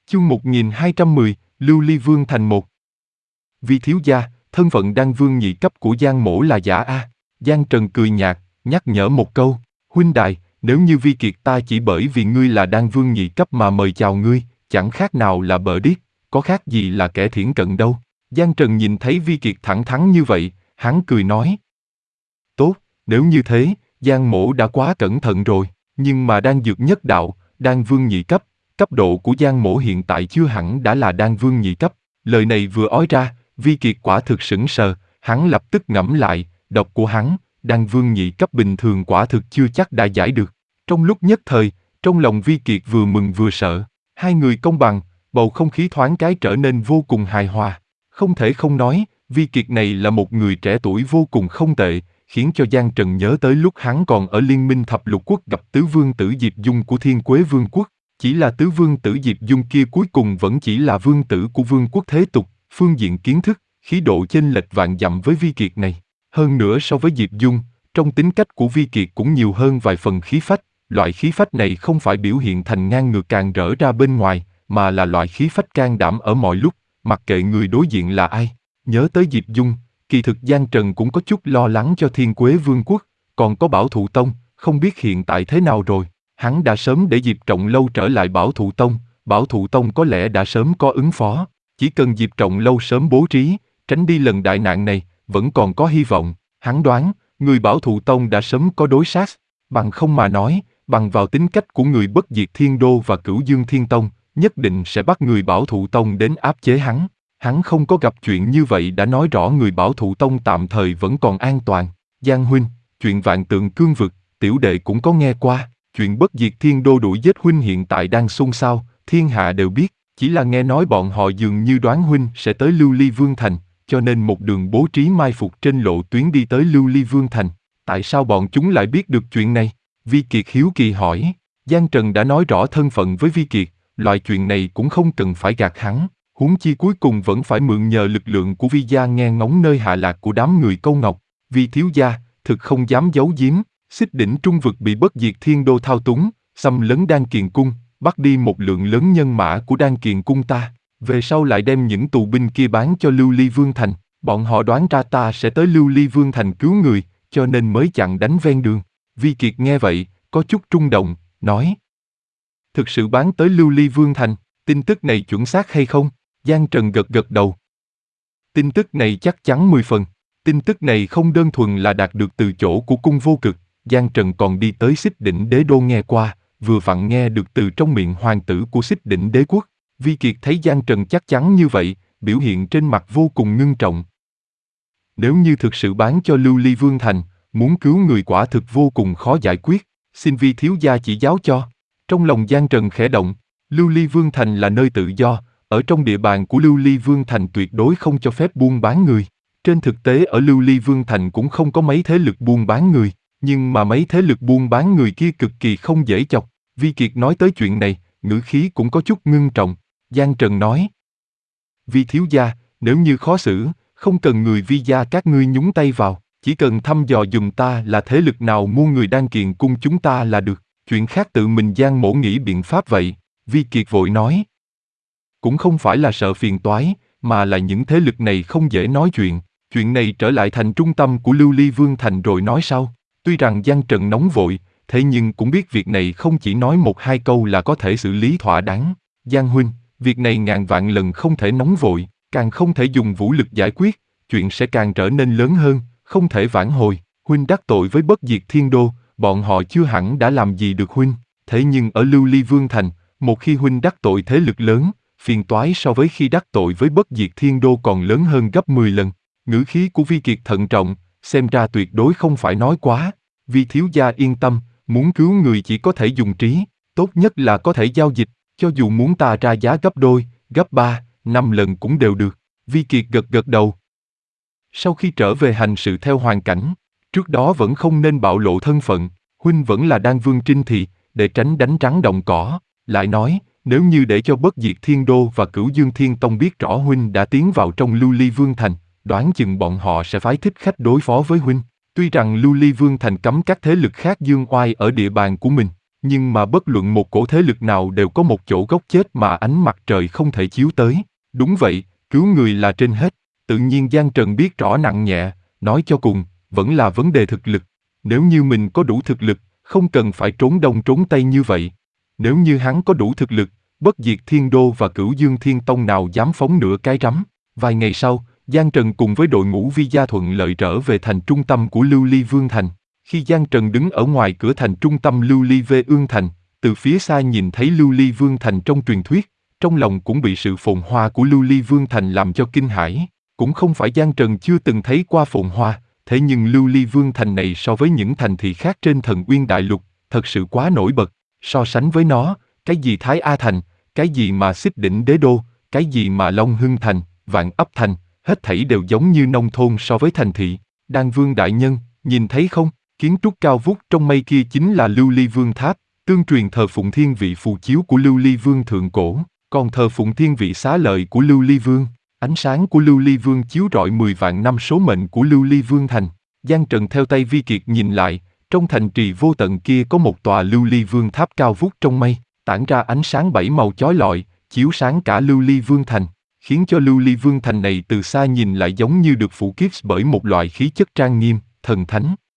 Chương 1210, Lưu Ly Vương thành một. Vi thiếu gia, thân phận đan vương nhị cấp của Giang mỗ là giả a. Giang Trần cười nhạt, nhắc nhở một câu, huynh đài, nếu như Vi Kiệt ta chỉ bởi vì ngươi là đan vương nhị cấp mà mời chào ngươi, chẳng khác nào là bợ điếc, có khác gì là kẻ thiển cận đâu. Giang Trần nhìn thấy Vi Kiệt thẳng thắn như vậy, hắn cười nói. Tốt, nếu như thế, Giang mỗ đã quá cẩn thận rồi, nhưng mà đan dược nhất đạo, đan vương nhị cấp, cấp độ của Giang mỗ hiện tại chưa hẳn đã là đan vương nhị cấp. Lời này vừa ói ra, Vi Kiệt quả thực sững sờ, hắn lập tức ngẫm lại, độc của hắn, đan vương nhị cấp bình thường quả thực chưa chắc đã giải được. Trong lúc nhất thời, trong lòng Vi Kiệt vừa mừng vừa sợ, hai người công bằng, bầu không khí thoáng cái trở nên vô cùng hài hòa. Không thể không nói, Vi Kiệt này là một người trẻ tuổi vô cùng không tệ, khiến cho Giang Trần nhớ tới lúc hắn còn ở Liên minh Thập Lục Quốc gặp tứ vương tử Diệp Dung của Thiên Quế Vương Quốc. Chỉ là tứ vương tử Diệp Dung kia cuối cùng vẫn chỉ là vương tử của vương quốc thế tục, phương diện kiến thức, khí độ chênh lệch vạn dặm với Vi Kiệt này. Hơn nữa so với Diệp Dung, trong tính cách của Vi Kiệt cũng nhiều hơn vài phần khí phách. Loại khí phách này không phải biểu hiện thành ngang ngược càng rỡ ra bên ngoài, mà là loại khí phách can đảm ở mọi lúc, mặc kệ người đối diện là ai. Nhớ tới Diệp Dung, kỳ thực Giang Trần cũng có chút lo lắng cho Thiên Quế Vương Quốc, còn có Bảo Thụ Tông, không biết hiện tại thế nào rồi. Hắn đã sớm để Diệp Trọng Lâu trở lại Bảo Thụ Tông có lẽ đã sớm có ứng phó, chỉ cần Diệp Trọng Lâu sớm bố trí, tránh đi lần đại nạn này, vẫn còn có hy vọng. Hắn đoán, người Bảo Thụ Tông đã sớm có đối sát, bằng không mà nói, bằng vào tính cách của người Bất Diệt Thiên Đô và Cửu Dương Thiên Tông, nhất định sẽ bắt người Bảo Thụ Tông đến áp chế hắn. Hắn không có gặp chuyện như vậy đã nói rõ người Bảo Thụ Tông tạm thời vẫn còn an toàn. Giang huynh, chuyện Vạn Tượng Cương Vực, tiểu đệ cũng có nghe qua. Chuyện Bất Diệt Thiên Đô đuổi giết huynh hiện tại đang xôn xao, thiên hạ đều biết, chỉ là nghe nói bọn họ dường như đoán huynh sẽ tới Lưu Ly Vương Thành, cho nên một đường bố trí mai phục trên lộ tuyến đi tới Lưu Ly Vương Thành. Tại sao bọn chúng lại biết được chuyện này? Vi Kiệt hiếu kỳ hỏi. Giang Trần đã nói rõ thân phận với Vi Kiệt, loại chuyện này cũng không cần phải gạt hắn, huống chi cuối cùng vẫn phải mượn nhờ lực lượng của Vi gia nghe ngóng nơi hạ lạc của đám người Câu Ngọc. Vi thiếu gia, thực không dám giấu giếm. Xích Đỉnh Trung Vực bị Bất Diệt Thiên Đô thao túng, xâm lấn Đan Kiền Cung, bắt đi một lượng lớn nhân mã của Đan Kiền Cung ta. Về sau lại đem những tù binh kia bán cho Lưu Ly Vương Thành. Bọn họ đoán ra ta sẽ tới Lưu Ly Vương Thành cứu người, cho nên mới chặn đánh ven đường. Vi Kiệt nghe vậy, có chút rung động, nói. Thực sự bán tới Lưu Ly Vương Thành, tin tức này chuẩn xác hay không? Giang Trần gật gật đầu. Tin tức này chắc chắn 10 phần. Tin tức này không đơn thuần là đạt được từ chỗ của Cung Vô Cực. Giang Trần còn đi tới Xích Đỉnh Đế Đô nghe qua, vừa vặn nghe được từ trong miệng hoàng tử của Xích Đỉnh Đế Quốc. Vi Kiệt thấy Giang Trần chắc chắn như vậy, biểu hiện trên mặt vô cùng ngưng trọng. Nếu như thực sự bán cho Lưu Ly Vương Thành, muốn cứu người quả thực vô cùng khó giải quyết, xin Vi thiếu gia chỉ giáo cho. Trong lòng Giang Trần khẽ động, Lưu Ly Vương Thành là nơi tự do, ở trong địa bàn của Lưu Ly Vương Thành tuyệt đối không cho phép buôn bán người. Trên thực tế ở Lưu Ly Vương Thành cũng không có mấy thế lực buôn bán người. Nhưng mà mấy thế lực buôn bán người kia cực kỳ không dễ chọc. Vi Kiệt nói tới chuyện này, ngữ khí cũng có chút ngưng trọng. Giang Trần nói. Vi thiếu gia, nếu như khó xử, không cần người Vi gia các ngươi nhúng tay vào, chỉ cần thăm dò dùm ta là thế lực nào mua người Đan Kiền Cung chúng ta là được. Chuyện khác tự mình Giang mỗ nghĩ biện pháp vậy. Vi Kiệt vội nói. Cũng không phải là sợ phiền toái, mà là những thế lực này không dễ nói chuyện. Chuyện này trở lại thành trung tâm của Lưu Ly Vương Thành rồi nói sau. Tuy rằng Giang Trần nóng vội, thế nhưng cũng biết việc này không chỉ nói một hai câu là có thể xử lý thỏa đáng. Giang huynh, việc này ngàn vạn lần không thể nóng vội, càng không thể dùng vũ lực giải quyết, chuyện sẽ càng trở nên lớn hơn, không thể vãn hồi. Huynh đắc tội với Bất Diệt Thiên Đô, bọn họ chưa hẳn đã làm gì được huynh. Thế nhưng ở Lưu Ly Vương Thành, một khi huynh đắc tội thế lực lớn, phiền toái so với khi đắc tội với Bất Diệt Thiên Đô còn lớn hơn gấp 10 lần. Ngữ khí của Vi Kiệt thận trọng, xem ra tuyệt đối không phải nói quá. Vi thiếu gia yên tâm, muốn cứu người chỉ có thể dùng trí, tốt nhất là có thể giao dịch, cho dù muốn ta ra giá gấp đôi, gấp 3, 5 lần cũng đều được. Vi Kiệt gật gật đầu. Sau khi trở về hành sự theo hoàn cảnh, trước đó vẫn không nên bạo lộ thân phận, huynh vẫn là Đan Vương Trinh Thị, để tránh đánh rắn động cỏ. Lại nói, nếu như để cho Bất Diệt Thiên Đô và Cửu Dương Thiên Tông biết rõ huynh đã tiến vào trong Lưu Ly Vương Thành, đoán chừng bọn họ sẽ phái thích khách đối phó với huynh. Tuy rằng Lưu Ly Vương Thành cấm các thế lực khác dương oai ở địa bàn của mình, Nhưng mà bất luận một cổ thế lực nào đều có một chỗ góc chết mà ánh mặt trời không thể chiếu tới. Đúng vậy, cứu người là trên hết. Tự nhiên Giang Trần biết rõ nặng nhẹ, nói cho cùng, vẫn là vấn đề thực lực. Nếu như mình có đủ thực lực, không cần phải trốn đông trốn tây như vậy. Nếu như hắn có đủ thực lực, Bất Diệt Thiên Đô và Cửu Dương Thiên Tông nào dám phóng nửa cái rắm. Vài ngày sau, Giang Trần cùng với đội ngũ Vi Gia thuận lợi trở về thành trung tâm của Lưu Ly Vương Thành. Khi Giang Trần đứng ở ngoài cửa thành trung tâm Lưu Ly Vê Ương Thành, từ phía xa nhìn thấy Lưu Ly Vương Thành trong truyền thuyết, trong lòng cũng bị sự phồn hoa của Lưu Ly Vương Thành làm cho kinh hãi. Cũng không phải Giang Trần chưa từng thấy qua phồn hoa, thế nhưng Lưu Ly Vương Thành này so với những thành thị khác trên Thần Uyên Đại Lục, thật sự quá nổi bật. So sánh với nó, cái gì Thái A Thành, cái gì mà Xích Đỉnh Đế Đô, cái gì mà Long Hưng Thành, Vạn Ấp Thành, hết thảy đều giống như nông thôn so với thành thị. Đan Vương đại nhân, nhìn thấy không, kiến trúc cao vút trong mây kia chính là Lưu Ly Vương Tháp, tương truyền thờ phụng thiên vị phù chiếu của Lưu Ly Vương thượng cổ, còn thờ phụng thiên vị xá lợi của Lưu Ly Vương. Ánh sáng của Lưu Ly Vương chiếu rọi 10 vạn năm số mệnh của Lưu Ly Vương Thành. Giang Trần theo tay Vi Kiệt nhìn lại, trong thành trì vô tận kia có một tòa Lưu Ly Vương Tháp cao vút trong mây, tản ra ánh sáng 7 màu chói lọi, chiếu sáng cả Lưu Ly Vương Thành, khiến cho Lưu Ly Vương Thành này từ xa nhìn lại giống như được phủ kín bởi một loại khí chất trang nghiêm, thần thánh.